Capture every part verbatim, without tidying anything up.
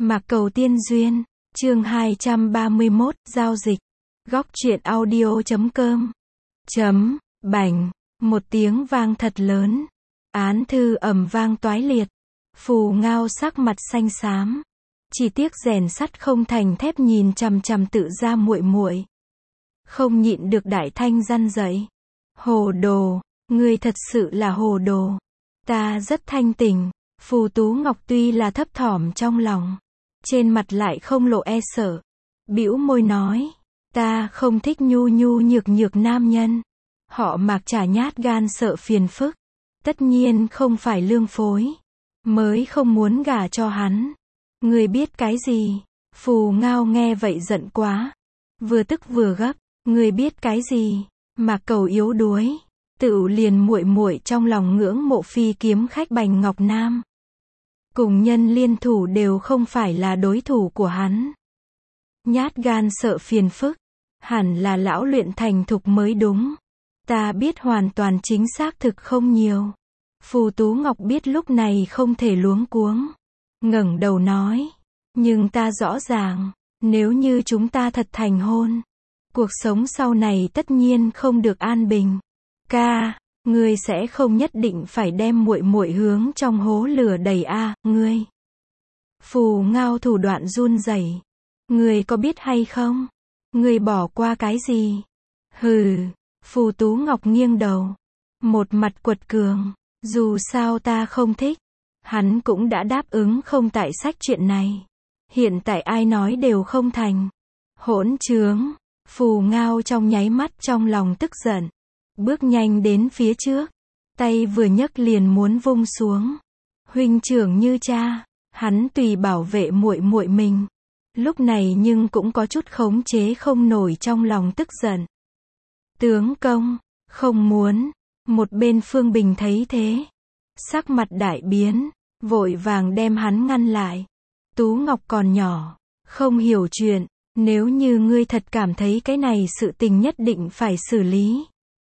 Mạc Cầu Tiên Duyên, chương hai trăm ba mươi mốt, giao dịch. Góc truyện audio chấm com. Chấm, bảnh, một tiếng vang thật lớn. Án thư ầm vang toái liệt. Phù Ngao sắc mặt xanh xám. Chỉ tiếc rèn sắt không thành thép nhìn chằm chằm tự ra muội muội. Không nhịn được đại thanh răn dậy. Hồ đồ, ngươi thật sự là hồ đồ. Ta rất thanh tình. Phù Tú Ngọc tuy là thấp thỏm trong lòng, trên mặt lại không lộ e sợ. Bĩu môi nói, ta không thích nhu nhu nhược nhược nam nhân. Họ Mạc chả nhát gan sợ phiền phức. Tất nhiên không phải lương phối. Mới không muốn gả cho hắn. Ngươi biết cái gì? Phù Ngao nghe vậy giận quá. Vừa tức vừa gấp. Ngươi biết cái gì? Mạc Cầu yếu đuối. Tựu liền muội muội trong lòng ngưỡng mộ phi kiếm khách Bành Ngọc Nam. Cùng nhân liên thủ đều không phải là đối thủ của hắn. Nhát gan sợ phiền phức. Hẳn là lão luyện thành thục mới đúng. Ta biết hoàn toàn chính xác thực không nhiều. Phù Tú Ngọc biết lúc này không thể luống cuống. Ngẩng đầu nói. Nhưng ta rõ ràng, nếu như chúng ta thật thành hôn, cuộc sống sau này tất nhiên không được an bình. Ca, ngươi sẽ không nhất định phải đem muội muội hướng trong hố lửa đầy a, à, ngươi. Phù Ngao thủ đoạn run rẩy. Ngươi có biết hay không? Ngươi bỏ qua cái gì? Hừ, Phù Tú Ngọc nghiêng đầu. Một mặt quật cường. Dù sao ta không thích. Hắn cũng đã đáp ứng không tại sách chuyện này. Hiện tại ai nói đều không thành. Hỗn trướng. Phù Ngao trong nháy mắt trong lòng tức giận. Bước nhanh đến phía trước. Tay vừa nhấc liền muốn vung xuống. Huynh trưởng như cha. Hắn tùy bảo vệ muội muội mình. Lúc này nhưng cũng có chút khống chế không nổi trong lòng tức giận. Tướng công, không muốn. Một bên Phương Bình thấy thế. Sắc mặt đại biến. Vội vàng đem hắn ngăn lại. Tú Ngọc còn nhỏ. Không hiểu chuyện. Nếu như ngươi thật cảm thấy cái này sự tình nhất định phải xử lý.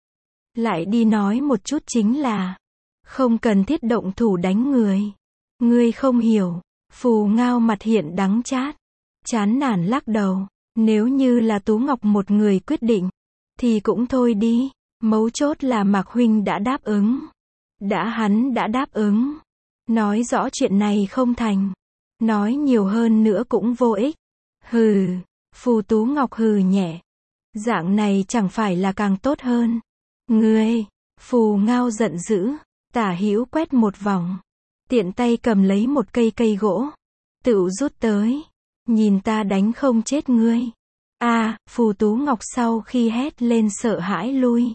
Lại đi nói một chút chính là. Không cần thiết động thủ đánh người. Ngươi không hiểu. Phù Ngao mặt hiện đắng chát. Chán nản lắc đầu. Nếu như là Tú Ngọc một người quyết định. Thì cũng thôi đi. Mấu chốt là Mạc huynh đã đáp ứng. Đã hắn đã đáp ứng. Nói rõ chuyện này không thành. Nói nhiều hơn nữa cũng vô ích. Hừ. Phù Tú Ngọc hừ nhẹ. Dạng này chẳng phải là càng tốt hơn. Ngươi. Phù Ngao giận dữ. Tả hữu quét một vòng. Tiện tay cầm lấy một cây cây gỗ. Tựu rút tới. Nhìn ta đánh không chết ngươi. A, à, Phù Tú Ngọc sau khi hét lên sợ hãi lui.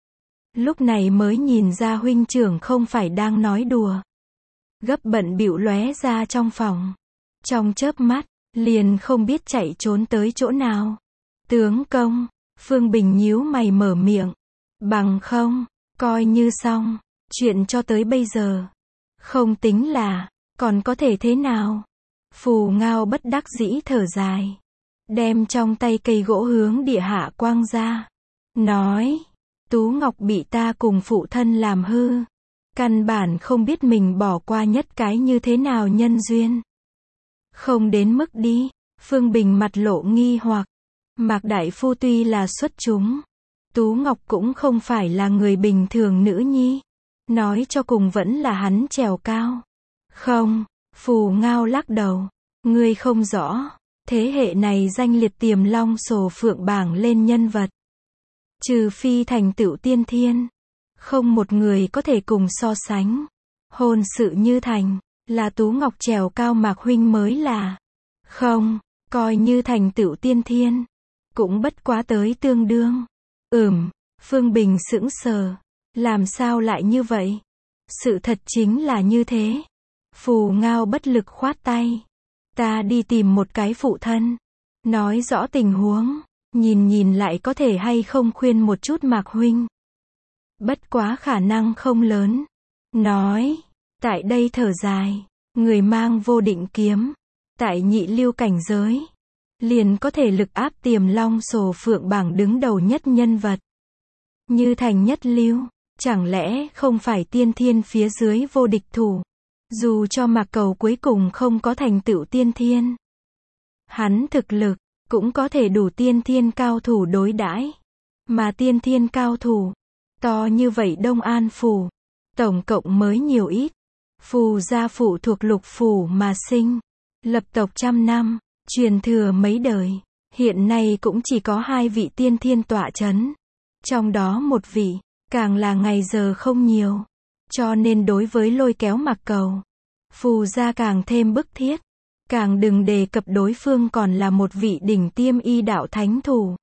Lúc này mới nhìn ra huynh trưởng không phải đang nói đùa. Gấp bận bịu lóe ra trong phòng. Trong chớp mắt, liền không biết chạy trốn tới chỗ nào. Tướng công, Phương Bình nhíu mày mở miệng. Bằng không, coi như xong. Chuyện cho tới bây giờ. Không tính là, còn có thể thế nào? Phù Ngao bất đắc dĩ thở dài. Đem trong tay cây gỗ hướng địa hạ quăng ra. Nói, Tú Ngọc bị ta cùng phụ thân làm hư. Căn bản không biết mình bỏ qua nhất cái như thế nào nhân duyên. Không đến mức đi. Phương Bình mặt lộ nghi hoặc. Mạc đại phu tuy là xuất chúng. Tú Ngọc cũng không phải là người bình thường nữ nhi. Nói cho cùng vẫn là hắn trèo cao. Không, Phù Ngao lắc đầu. Ngươi không rõ. Thế hệ này danh liệt tiềm long sổ phượng bảng lên nhân vật. Trừ phi thành tựu tiên thiên. Không một người có thể cùng so sánh. Hôn sự như thành. Là Tú Ngọc trèo cao Mạc huynh mới là. Không, coi như thành tựu tiên thiên. Cũng bất quá tới tương đương. Ừm, Phương Bình sững sờ. Làm sao lại như vậy? Sự thật chính là như thế. Phù Ngao bất lực khoát tay. Ta đi tìm một cái phụ thân. Nói rõ tình huống. Nhìn nhìn lại có thể hay không khuyên một chút Mạc huynh. Bất quá khả năng không lớn. Nói. Tại đây thở dài. Người mang vô định kiếm. Tại nhị lưu cảnh giới. Liền có thể lực áp tiềm long sổ phượng bảng đứng đầu nhất nhân vật. Như thành nhất lưu. Chẳng lẽ không phải tiên thiên phía dưới vô địch thủ. Dù cho Mạc Cầu cuối cùng không có thành tựu tiên thiên, hắn thực lực cũng có thể đủ tiên thiên cao thủ đối đãi. Mà tiên thiên cao thủ to như vậy Đông An phủ, tổng cộng mới nhiều ít. Phù gia phụ thuộc Lục phủ mà sinh, lập tộc trăm năm, truyền thừa mấy đời, hiện nay cũng chỉ có hai vị tiên thiên tọa chấn. Trong đó một vị, càng là ngày giờ không nhiều. Cho nên đối với lôi kéo Mạc Cầu, Phù gia càng thêm bức thiết. Càng đừng đề cập đối phương còn là một vị đỉnh tiêm y đạo thánh thủ.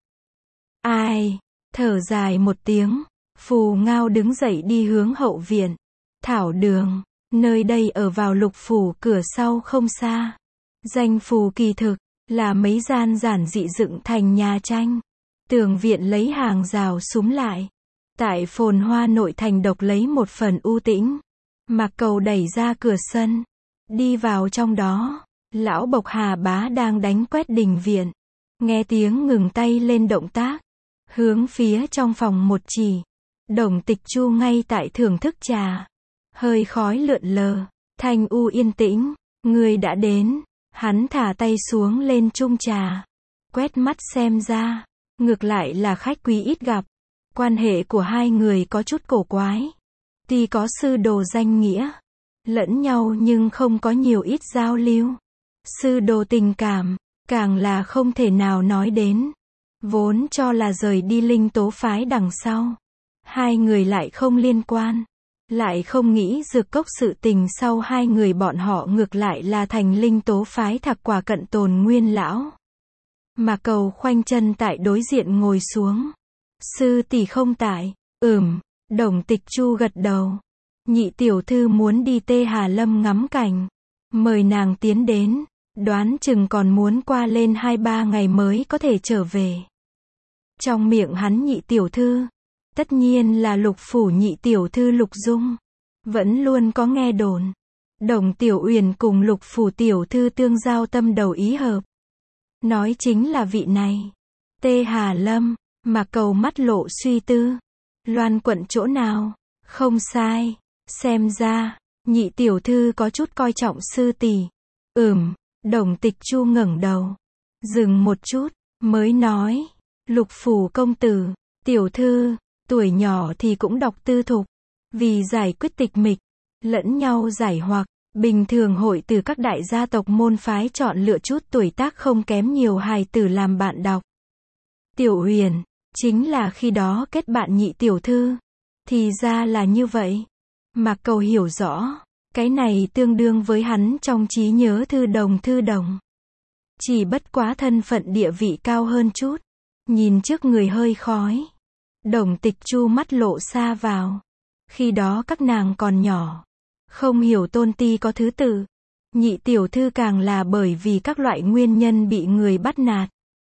Ai, thở dài một tiếng, Phù Ngao đứng dậy đi hướng hậu viện. Thảo đường, nơi đây ở vào Lục phủ cửa sau không xa. Danh phù kỳ thực, là mấy gian giản dị dựng thành nhà tranh. Tường viện lấy hàng rào súm lại. Tại phồn hoa nội thành độc lấy một phần u tĩnh. Mạc Cầu đẩy ra cửa sân, đi vào trong đó. Lão Bộc Hà Bá đang đánh quét đình viện. Nghe tiếng ngừng tay lên động tác, hướng phía trong phòng một chỉ. Đồng Tịch Chu ngay tại thưởng thức trà. Hơi khói lượn lờ, thanh u yên tĩnh. Người đã đến. Hắn thả tay xuống lên chung trà. Quét mắt xem ra, ngược lại là khách quý ít gặp. Quan hệ của hai người có chút cổ quái. Tuy có sư đồ danh nghĩa lẫn nhau nhưng không có nhiều ít giao lưu. Sư đồ tình cảm, càng là không thể nào nói đến. Vốn cho là rời đi Linh Tố phái đằng sau, hai người lại không liên quan. Lại không nghĩ Dược Cốc sự tình sau hai người bọn họ ngược lại là thành Linh Tố phái Thạc Quả cận tồn nguyên lão. Mạc Cầu khoanh chân tại đối diện ngồi xuống. Sư tỷ không tại. Ừm, Đồng Tịch Chu gật đầu. Nhị tiểu thư muốn đi Tê Hà Lâm ngắm cảnh. Mời nàng tiến đến. Đoán chừng còn muốn qua lên hai ba ngày mới có thể trở về. Trong miệng hắn nhị tiểu thư, tất nhiên là Lục phủ nhị tiểu thư Lục Dung. Vẫn luôn có nghe đồn. Đồng Tiểu Uyển cùng Lục phủ tiểu thư tương giao tâm đầu ý hợp. Nói chính là vị này. Tê Hà Lâm, Mạc Cầu mắt lộ suy tư. Loan quận chỗ nào? Không sai. Xem ra, nhị tiểu thư có chút coi trọng sư tỷ. Ừm, Đồng Tịch Chu ngẩng đầu. Dừng một chút, mới nói. Lục phủ công tử, tiểu thư, tuổi nhỏ thì cũng đọc tư thục. Vì giải quyết tịch mịch, lẫn nhau giải hoặc, bình thường hội từ các đại gia tộc môn phái chọn lựa chút tuổi tác không kém nhiều hài tử làm bạn đọc. Tiểu Huyền, chính là khi đó kết bạn nhị tiểu thư. Thì ra là như vậy. Mạc Cầu hiểu rõ, cái này tương đương với hắn trong trí nhớ thư đồng thư đồng. Chỉ bất quá thân phận địa vị cao hơn chút. Nhìn trước người hơi khói. Đồng Tịch Chu mắt lộ xa vào. Khi đó các nàng còn nhỏ. Không hiểu tôn ti có thứ tự. Nhị tiểu thư càng là bởi vì các loại nguyên nhân bị người bắt nạt.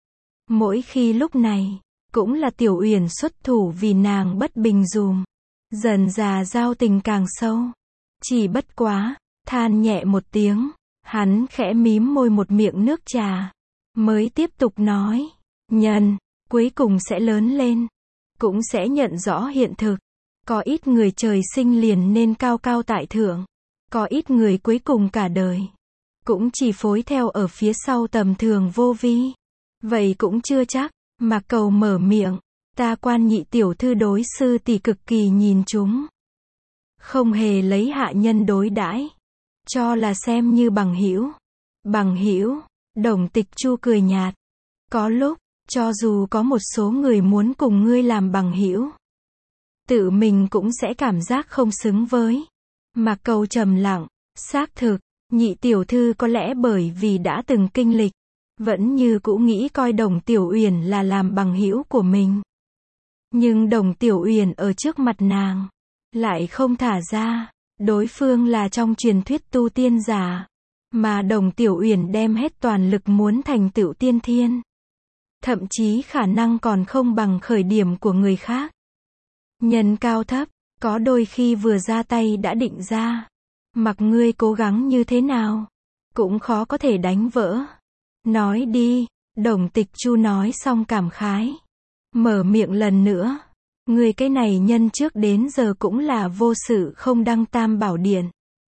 Mỗi khi lúc này, cũng là Tiểu Uyển xuất thủ vì nàng bất bình dùm. Dần già giao tình càng sâu. Chỉ bất quá, than nhẹ một tiếng, hắn khẽ mím môi một miệng nước trà. Mới tiếp tục nói, nhân, cuối cùng sẽ lớn lên. Cũng sẽ nhận rõ hiện thực. Có ít người trời sinh liền nên cao cao tại thượng. Có ít người cuối cùng cả đời cũng chỉ phối theo ở phía sau tầm thường vô vi. Vậy cũng chưa chắc. Mạc Cầu mở miệng. Ta quan nhị tiểu thư đối sư tỷ cực kỳ nhìn chúng. Không hề lấy hạ nhân đối đãi. Cho là xem như bằng hữu. Bằng hữu. Đồng Tịch Chu cười nhạt. Có lúc, cho dù có một số người muốn cùng ngươi làm bằng hữu, tự mình cũng sẽ cảm giác không xứng với. Mạc Cầu trầm lặng. Xác thực, nhị tiểu thư có lẽ bởi vì đã từng kinh lịch, vẫn như cũ nghĩ coi Đồng Tiểu Uyển là làm bằng hữu của mình. Nhưng Đồng Tiểu Uyển ở trước mặt nàng, lại không thả ra. Đối phương là trong truyền thuyết tu tiên giả. Mà Đồng Tiểu Uyển đem hết toàn lực muốn thành tựu tiên thiên. Thậm chí khả năng còn không bằng khởi điểm của người khác. Nhân cao thấp, có đôi khi vừa ra tay đã định ra. Mặc ngươi cố gắng như thế nào, cũng khó có thể đánh vỡ. Nói đi, Đồng Tịch Chu nói xong cảm khái. Mở miệng lần nữa. Ngươi cái này nhân trước đến giờ cũng là vô sự không đăng tam bảo điện.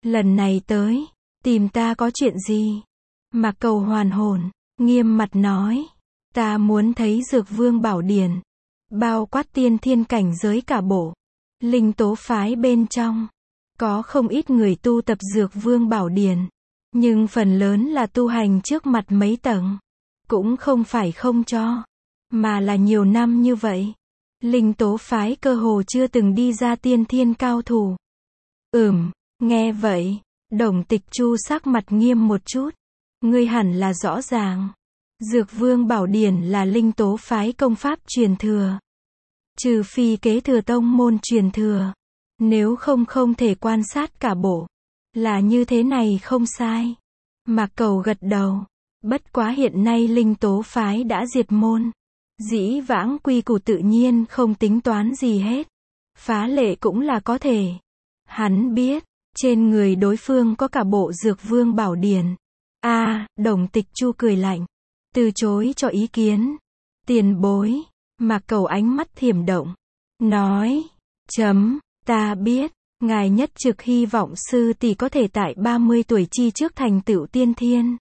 Lần này tới, tìm ta có chuyện gì? Mạc Cầu hoàn hồn, nghiêm mặt nói. Ta muốn thấy Dược Vương Bảo Điển. Bao quát tiên thiên cảnh giới cả bộ. Linh tố phái bên trong. Có không ít người tu tập Dược Vương Bảo Điển. Nhưng phần lớn là tu hành trước mặt mấy tầng. Cũng không phải không cho. Mà là nhiều năm như vậy. Linh tố phái cơ hồ chưa từng đi ra tiên thiên cao thủ. Ừm, nghe vậy. Đồng Tịch Chu sắc mặt nghiêm một chút. Ngươi hẳn là rõ ràng. Dược Vương Bảo Điển là linh tố phái công pháp truyền thừa. Trừ phi kế thừa tông môn truyền thừa. Nếu không không thể quan sát cả bộ. Là như thế này không sai. Mạc Cầu gật đầu. Bất quá hiện nay linh tố phái đã diệt môn. Dĩ vãng quy củ tự nhiên không tính toán gì hết. Phá lệ cũng là có thể. Hắn biết, trên người đối phương có cả bộ Dược Vương Bảo Điển. A, à, Đồng Tịch Chu cười lạnh. Từ chối cho ý kiến. Tiền bối. Mạc Cầu ánh mắt thiểm động. Nói. Chấm. Ta biết. Ngài nhất trực hy vọng sư tỷ có thể tại ba mươi tuổi chi trước thành tựu tiên thiên.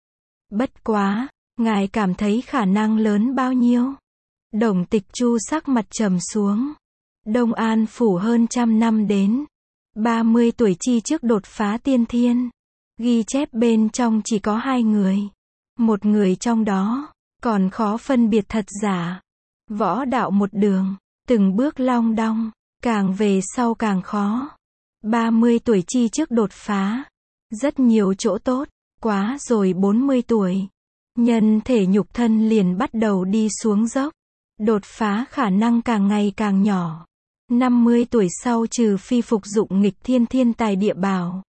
Bất quá. Ngài cảm thấy khả năng lớn bao nhiêu? Đồng Tịch Chu sắc mặt trầm xuống. Đông An phủ hơn trăm năm đến. ba mươi tuổi chi trước đột phá tiên thiên. Ghi chép bên trong chỉ có hai người. Một người trong đó, còn khó phân biệt thật giả. Võ đạo một đường, từng bước long đong, càng về sau càng khó. ba mươi tuổi chi trước đột phá. Rất nhiều chỗ tốt, quá rồi bốn mươi tuổi. Nhân thể nhục thân liền bắt đầu đi xuống dốc. Đột phá khả năng càng ngày càng nhỏ. năm mươi tuổi sau trừ phi phục dụng nghịch thiên thiên tài địa bảo.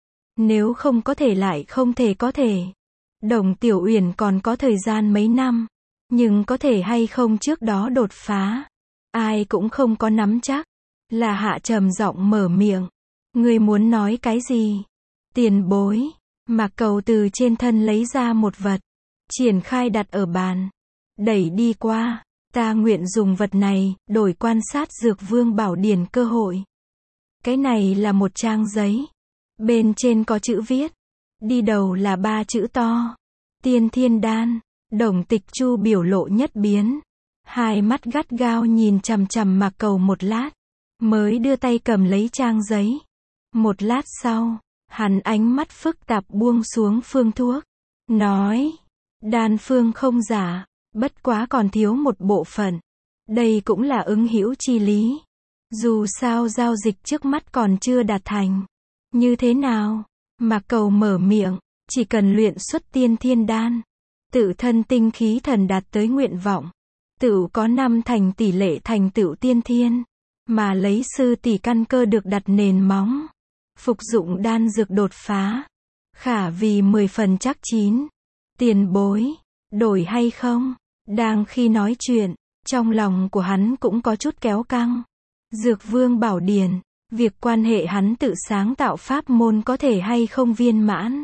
Nếu không có thể lại không thể có thể. Đồng Tiểu Uyển còn có thời gian mấy năm. Nhưng có thể hay không trước đó đột phá. Ai cũng không có nắm chắc. Là Hạ trầm giọng mở miệng. Ngươi muốn nói cái gì? Tiền bối. Mạc Cầu từ trên thân lấy ra một vật. Triển khai đặt ở bàn. Đẩy đi qua. Ta nguyện dùng vật này, đổi quan sát Dược Vương Bảo Điển cơ hội. Cái này là một trang giấy. Bên trên có chữ viết. Đi đầu là ba chữ to. Tiên Thiên Đan. Đồng Tịch Chu biểu lộ nhất biến. Hai mắt gắt gao nhìn chằm chằm Mạc Cầu một lát. Mới đưa tay cầm lấy trang giấy. Một lát sau, hắn ánh mắt phức tạp buông xuống phương thuốc. Nói. Đan phương không giả. Bất quá còn thiếu một bộ phận. Đây cũng là ứng hữu chi lý. Dù sao giao dịch trước mắt còn chưa đạt thành. Như thế nào? Mạc Cầu mở miệng. Chỉ cần luyện xuất tiên thiên đan. Tự thân tinh khí thần đạt tới nguyện vọng. Tự có năm thành tỷ lệ thành tựu tiên thiên. Mà lấy sư tỷ căn cơ được đặt nền móng. Phục dụng đan dược đột phá. Khả vì mười phần chắc chín. Tiền bối. Đổi hay không? Đang khi nói chuyện. Trong lòng của hắn cũng có chút kéo căng. Dược Vương Bảo Điển. Việc quan hệ hắn tự sáng tạo pháp môn có thể hay không viên mãn.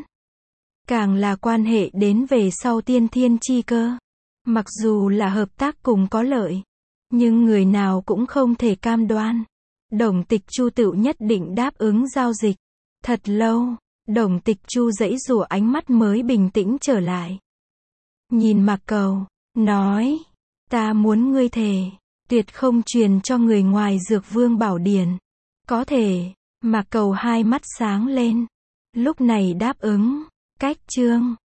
Càng là quan hệ đến về sau tiên thiên chi cơ. Mặc dù là hợp tác cùng có lợi. Nhưng người nào cũng không thể cam đoan. Đồng Tịch Chu tự nhất định đáp ứng giao dịch. Thật lâu. Đồng Tịch Chu giãy giụa ánh mắt mới bình tĩnh trở lại. Nhìn Mạc Cầu. Nói. Ta muốn ngươi thề. Tuyệt không truyền cho người ngoài Dược Vương Bảo Điển. Có thể. Mạc Cầu hai mắt sáng lên. Lúc này đáp ứng. Cách chương.